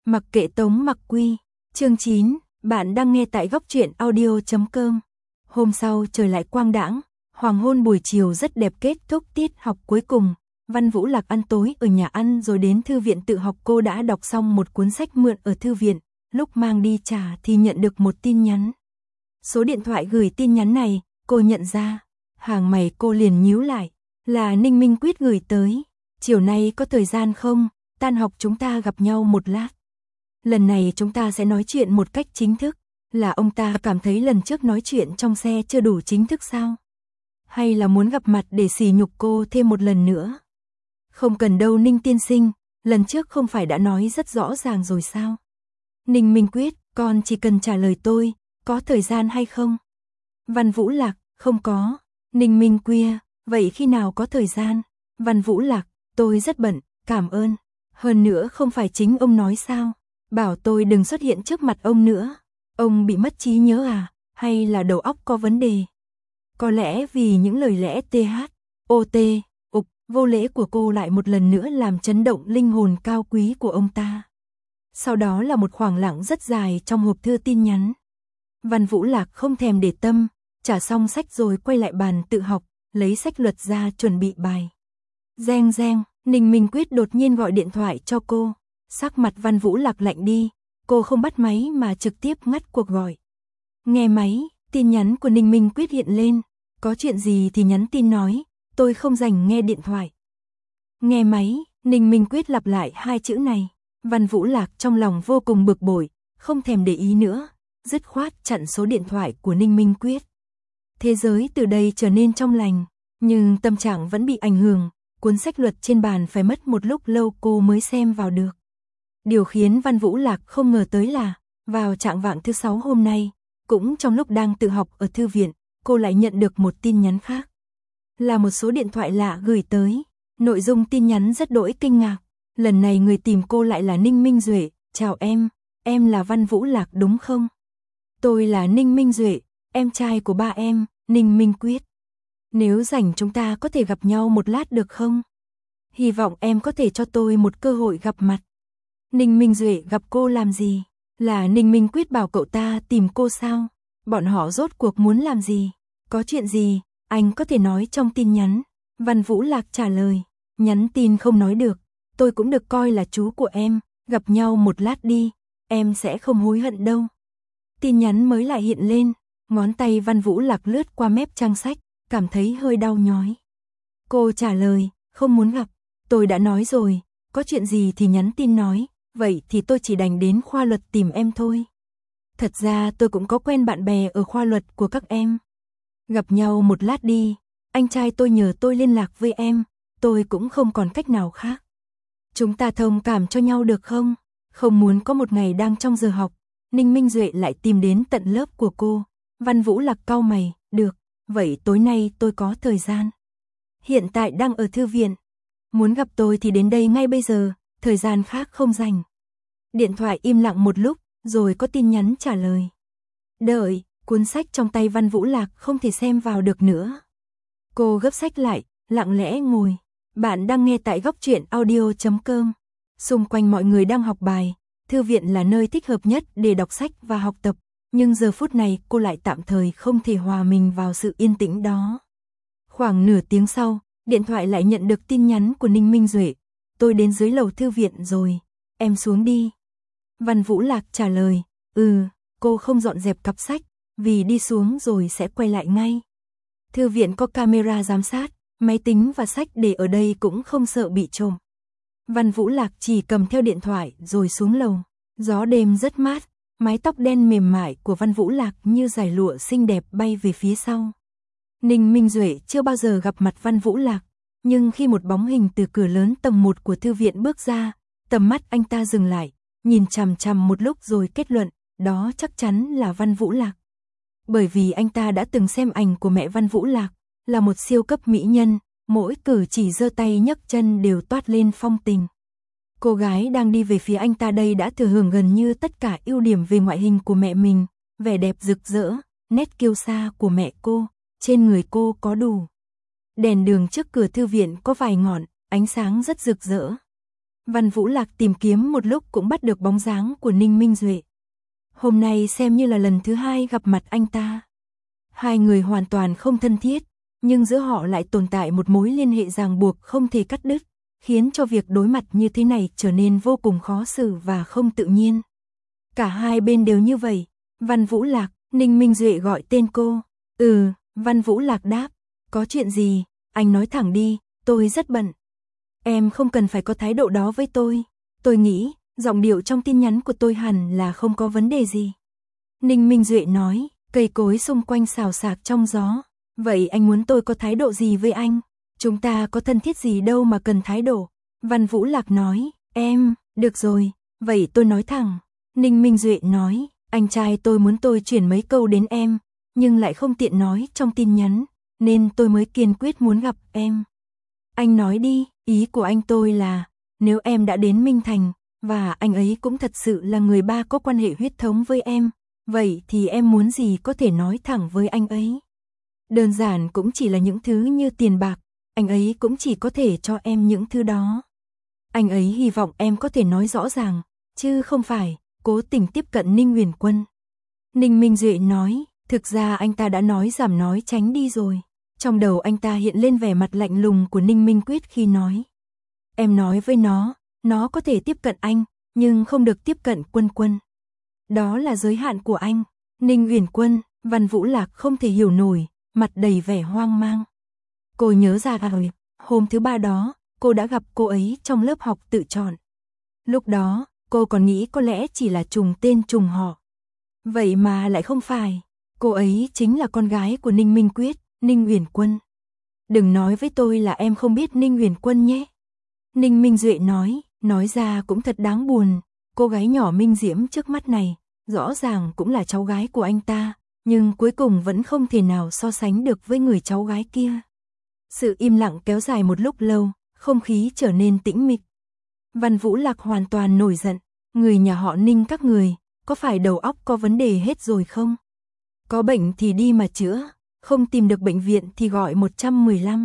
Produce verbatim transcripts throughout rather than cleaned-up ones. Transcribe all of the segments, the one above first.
Mặc kệ Tống Mặc Quy, chương chín, bạn đang nghe tại góc truyện audio chấm com. Hôm sau trời lại quang đãng, hoàng hôn buổi chiều rất đẹp, kết thúc tiết học cuối cùng. Văn Vũ Lạc ăn tối ở nhà ăn rồi đến thư viện tự học. Cô đã đọc xong một cuốn sách mượn ở thư viện, lúc mang đi trả thì nhận được một tin nhắn. Số điện thoại gửi tin nhắn này, cô nhận ra, hàng mày cô liền nhíu lại, là Ninh Minh Quyết gửi tới. Chiều nay có thời gian không, tan học chúng ta gặp nhau một lát. Lần này chúng ta sẽ nói chuyện một cách chính thức. Là ông ta cảm thấy lần trước nói chuyện trong xe chưa đủ chính thức sao? Hay là muốn gặp mặt để sỉ nhục cô thêm một lần nữa? Không cần đâu Ninh tiên sinh, lần trước không phải đã nói rất rõ ràng rồi sao? Ninh Minh Quyết, con chỉ cần trả lời tôi, có thời gian hay không? Văn Vũ Lạc, không có. Ninh Minh Quy, vậy khi nào có thời gian? Văn Vũ Lạc, tôi rất bận, cảm ơn. Hơn nữa không phải chính ông nói sao? Bảo tôi đừng xuất hiện trước mặt ông nữa. Ông bị mất trí nhớ à? Hay là đầu óc có vấn đề? Có lẽ vì những lời lẽ th, ot, ục, vô lễ của cô lại một lần nữa làm chấn động linh hồn cao quý của ông ta. Sau đó là một khoảng lặng rất dài trong hộp thư tin nhắn. Văn Vũ Lạc không thèm để tâm, trả xong sách rồi quay lại bàn tự học, lấy sách luật ra chuẩn bị bài. Reng reng, Ninh Minh Quyết đột nhiên gọi điện thoại cho cô. Sắc mặt Văn Vũ Lạc lạnh đi, cô không bắt máy mà trực tiếp ngắt cuộc gọi. Nghe máy, tin nhắn của Ninh Minh Quyết hiện lên, có chuyện gì thì nhắn tin nói, tôi không rảnh nghe điện thoại. Nghe máy, Ninh Minh Quyết lặp lại hai chữ này, Văn Vũ Lạc trong lòng vô cùng bực bội, không thèm để ý nữa, dứt khoát chặn số điện thoại của Ninh Minh Quyết. Thế giới từ đây trở nên trong lành, nhưng tâm trạng vẫn bị ảnh hưởng, cuốn sách luật trên bàn phải mất một lúc lâu cô mới xem vào được. Điều khiến Văn Vũ Lạc không ngờ tới là, vào trạng vạng thứ sáu hôm nay, cũng trong lúc đang tự học ở thư viện, cô lại nhận được một tin nhắn khác. Là một số điện thoại lạ gửi tới, nội dung tin nhắn rất đỗi kinh ngạc. Lần này người tìm cô lại là Ninh Minh Duệ. Chào em, em là Văn Vũ Lạc đúng không? Tôi là Ninh Minh Duệ, em trai của ba em, Ninh Minh Quyết. Nếu rảnh chúng ta có thể gặp nhau một lát được không? Hy vọng em có thể cho tôi một cơ hội gặp mặt. Ninh Minh Duệ gặp cô làm gì? Là Ninh Minh Quyết bảo cậu ta tìm cô sao? Bọn họ rốt cuộc muốn làm gì? Có chuyện gì? Anh có thể nói trong tin nhắn. Văn Vũ Lạc trả lời. Nhắn tin không nói được. Tôi cũng được coi là chú của em. Gặp nhau một lát đi. Em sẽ không hối hận đâu. Tin nhắn mới lại hiện lên. Ngón tay Văn Vũ Lạc lướt qua mép trang sách. Cảm thấy hơi đau nhói. Cô trả lời. Không muốn gặp. Tôi đã nói rồi. Có chuyện gì thì nhắn tin nói. Vậy thì tôi chỉ đành đến khoa luật tìm em thôi. Thật ra tôi cũng có quen bạn bè ở khoa luật của các em. Gặp nhau một lát đi. Anh trai tôi nhờ tôi liên lạc với em. Tôi cũng không còn cách nào khác. Chúng ta thông cảm cho nhau được không? Không muốn có một ngày đang trong giờ học, Ninh Minh Duệ lại tìm đến tận lớp của cô. Văn Vũ Lạc cau mày. Được, vậy tối nay tôi có thời gian. Hiện tại đang ở thư viện. Muốn gặp tôi thì đến đây ngay bây giờ. Thời gian khác không dành. Điện thoại im lặng một lúc, rồi có tin nhắn trả lời. Đợi, cuốn sách trong tay Văn Vũ Lạc không thể xem vào được nữa. Cô gấp sách lại, lặng lẽ ngồi. Bạn đang nghe tại góc truyện audio chấm com. Xung quanh mọi người đang học bài, thư viện là nơi thích hợp nhất để đọc sách và học tập. Nhưng giờ phút này cô lại tạm thời không thể hòa mình vào sự yên tĩnh đó. Khoảng nửa tiếng sau, điện thoại lại nhận được tin nhắn của Ninh Minh Duệ. Tôi đến dưới lầu thư viện rồi, em xuống đi. Văn Vũ Lạc trả lời, ừ, cô không dọn dẹp cặp sách, vì đi xuống rồi sẽ quay lại ngay. Thư viện có camera giám sát, máy tính và sách để ở đây cũng không sợ bị trộm. Văn Vũ Lạc chỉ cầm theo điện thoại rồi xuống lầu. Gió đêm rất mát, mái tóc đen mềm mại của Văn Vũ Lạc như dải lụa xinh đẹp bay về phía sau. Ninh Minh Duệ chưa bao giờ gặp mặt Văn Vũ Lạc. Nhưng khi một bóng hình từ cửa lớn tầng một của thư viện bước ra, tầm mắt anh ta dừng lại, nhìn chằm chằm một lúc rồi kết luận, đó chắc chắn là Văn Vũ Lạc. Bởi vì anh ta đã từng xem ảnh của mẹ Văn Vũ Lạc, là một siêu cấp mỹ nhân, mỗi cử chỉ giơ tay nhấc chân đều toát lên phong tình. Cô gái đang đi về phía anh ta đây đã thừa hưởng gần như tất cả ưu điểm về ngoại hình của mẹ mình, vẻ đẹp rực rỡ, nét kiêu sa của mẹ cô, trên người cô có đủ. Đèn đường trước cửa thư viện có vài ngọn, ánh sáng rất rực rỡ. Văn Vũ Lạc tìm kiếm một lúc cũng bắt được bóng dáng của Ninh Minh Duệ. Hôm nay xem như là lần thứ hai gặp mặt anh ta. Hai người hoàn toàn không thân thiết, nhưng giữa họ lại tồn tại một mối liên hệ ràng buộc không thể cắt đứt, khiến cho việc đối mặt như thế này trở nên vô cùng khó xử và không tự nhiên. Cả hai bên đều như vậy. Văn Vũ Lạc, Ninh Minh Duệ gọi tên cô. Ừ, Văn Vũ Lạc đáp. Có chuyện gì, anh nói thẳng đi, tôi rất bận. Em không cần phải có thái độ đó với tôi. Tôi nghĩ, giọng điệu trong tin nhắn của tôi hẳn là không có vấn đề gì. Ninh Minh Duệ nói, cây cối xung quanh xào xạc trong gió. Vậy anh muốn tôi có thái độ gì với anh? Chúng ta có thân thiết gì đâu mà cần thái độ. Văn Vũ Lạc nói, em, được rồi, vậy tôi nói thẳng. Ninh Minh Duệ nói, anh trai tôi muốn tôi chuyển mấy câu đến em, nhưng lại không tiện nói trong tin nhắn, nên tôi mới kiên quyết muốn gặp em. Anh nói đi, ý của anh tôi là, nếu em đã đến Minh Thành, và anh ấy cũng thật sự là người ba có quan hệ huyết thống với em, vậy thì em muốn gì có thể nói thẳng với anh ấy. Đơn giản cũng chỉ là những thứ như tiền bạc, anh ấy cũng chỉ có thể cho em những thứ đó. Anh ấy hy vọng em có thể nói rõ ràng, chứ không phải cố tình tiếp cận Ninh Huyền Quân. Ninh Minh Duệ nói, thực ra anh ta đã nói giảm nói tránh đi rồi. Trong đầu anh ta hiện lên vẻ mặt lạnh lùng của Ninh Minh Quyết khi nói. Em nói với nó, nó có thể tiếp cận anh, nhưng không được tiếp cận Quân Quân. Đó là giới hạn của anh. Ninh Huyền Quân, Văn Vũ Lạc không thể hiểu nổi, mặt đầy vẻ hoang mang. Cô nhớ ra rồi, hôm thứ ba đó, cô đã gặp cô ấy trong lớp học tự chọn. Lúc đó, cô còn nghĩ có lẽ chỉ là trùng tên trùng họ. Vậy mà lại không phải, cô ấy chính là con gái của Ninh Minh Quyết, Ninh Huyền Quân. Đừng nói với tôi là em không biết Ninh Huyền Quân nhé. Ninh Minh Duệ nói, nói ra cũng thật đáng buồn, cô gái nhỏ Minh Diễm trước mắt này, rõ ràng cũng là cháu gái của anh ta, nhưng cuối cùng vẫn không thể nào so sánh được với người cháu gái kia. Sự im lặng kéo dài một lúc lâu, không khí trở nên tĩnh mịch. Văn Vũ Lạc hoàn toàn nổi giận, người nhà họ Ninh các người, có phải đầu óc có vấn đề hết rồi không? Có bệnh thì đi mà chữa, không tìm được bệnh viện thì gọi một một năm.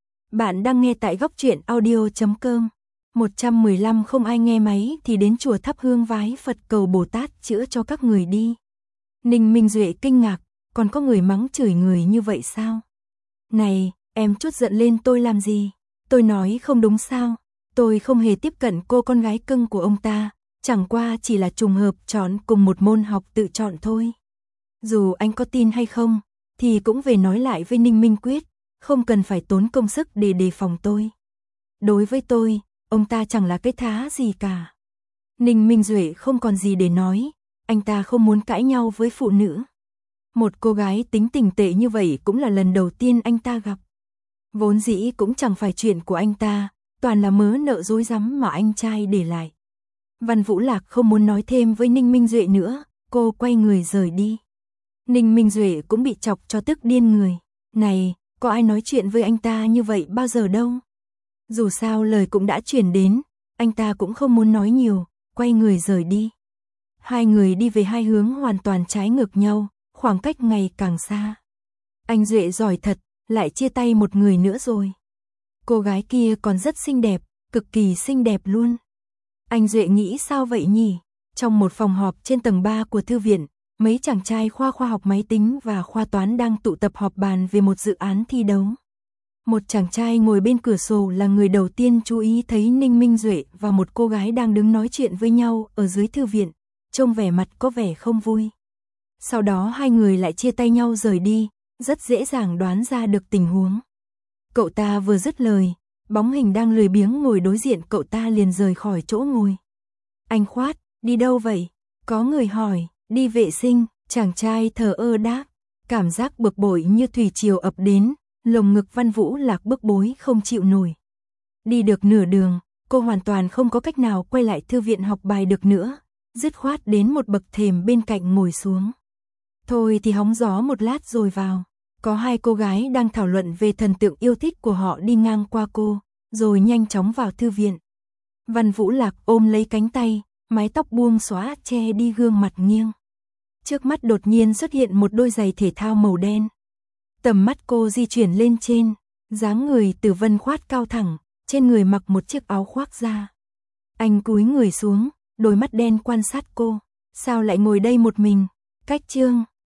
Bạn đang nghe tại góc truyện audio chấm com. một một năm không ai nghe máy thì đến chùa thắp hương vái Phật cầu Bồ Tát chữa cho các người đi. Ninh Minh Duệ kinh ngạc, còn có người mắng chửi người như vậy sao? Này, em chút giận lên tôi làm gì? Tôi nói không đúng sao? Tôi không hề tiếp cận cô con gái cưng của ông ta, chẳng qua chỉ là trùng hợp chọn cùng một môn học tự chọn thôi. Dù anh có tin hay không, thì cũng về nói lại với Ninh Minh Quyết, không cần phải tốn công sức để đề phòng tôi. Đối với tôi, ông ta chẳng là cái thá gì cả. Ninh Minh Duệ không còn gì để nói, anh ta không muốn cãi nhau với phụ nữ. Một cô gái tính tình tệ như vậy cũng là lần đầu tiên anh ta gặp. Vốn dĩ cũng chẳng phải chuyện của anh ta, toàn là mớ nợ dối rắm mà anh trai để lại. Văn Vũ Lạc không muốn nói thêm với Ninh Minh Duệ nữa, cô quay người rời đi. Ninh Minh Duệ cũng bị chọc cho tức điên người. Này, có ai nói chuyện với anh ta như vậy bao giờ đâu. Dù sao lời cũng đã truyền đến, anh ta cũng không muốn nói nhiều, quay người rời đi. Hai người đi về hai hướng hoàn toàn trái ngược nhau, khoảng cách ngày càng xa. Anh Duệ giỏi thật, lại chia tay một người nữa rồi. Cô gái kia còn rất xinh đẹp, cực kỳ xinh đẹp luôn. Anh Duệ nghĩ sao vậy nhỉ? Trong một phòng họp trên tầng ba của thư viện, mấy chàng trai khoa khoa học máy tính và khoa toán đang tụ tập họp bàn về một dự án thi đấu. Một chàng trai ngồi bên cửa sổ là người đầu tiên chú ý thấy Ninh Minh Duệ và một cô gái đang đứng nói chuyện với nhau ở dưới thư viện, trông vẻ mặt có vẻ không vui. Sau đó hai người lại chia tay nhau rời đi, rất dễ dàng đoán ra được tình huống. Cậu ta vừa dứt lời, bóng hình đang lười biếng ngồi đối diện cậu ta liền rời khỏi chỗ ngồi. Anh Khoát, đi đâu vậy? Có người hỏi. Đi vệ sinh, chàng trai thờ ơ đáp. Cảm giác bực bội như thủy triều ập đến, lồng ngực Văn Vũ Lạc bức bối không chịu nổi. Đi được nửa đường, cô hoàn toàn không có cách nào quay lại thư viện học bài được nữa, dứt khoát đến một bậc thềm bên cạnh ngồi xuống. Thôi thì hóng gió một lát rồi vào. Có hai cô gái đang thảo luận về thần tượng yêu thích của họ đi ngang qua cô, rồi nhanh chóng vào thư viện. Văn Vũ Lạc ôm lấy cánh tay, mái tóc buông xõa che đi gương mặt nghiêng. Trước mắt đột nhiên xuất hiện một đôi giày thể thao màu đen. Tầm mắt cô di chuyển lên trên, dáng người Tử Vân Khoát cao thẳng, trên người mặc một chiếc áo khoác da. Anh cúi người xuống, đôi mắt đen quan sát cô. Sao lại ngồi đây một mình? Cách Trương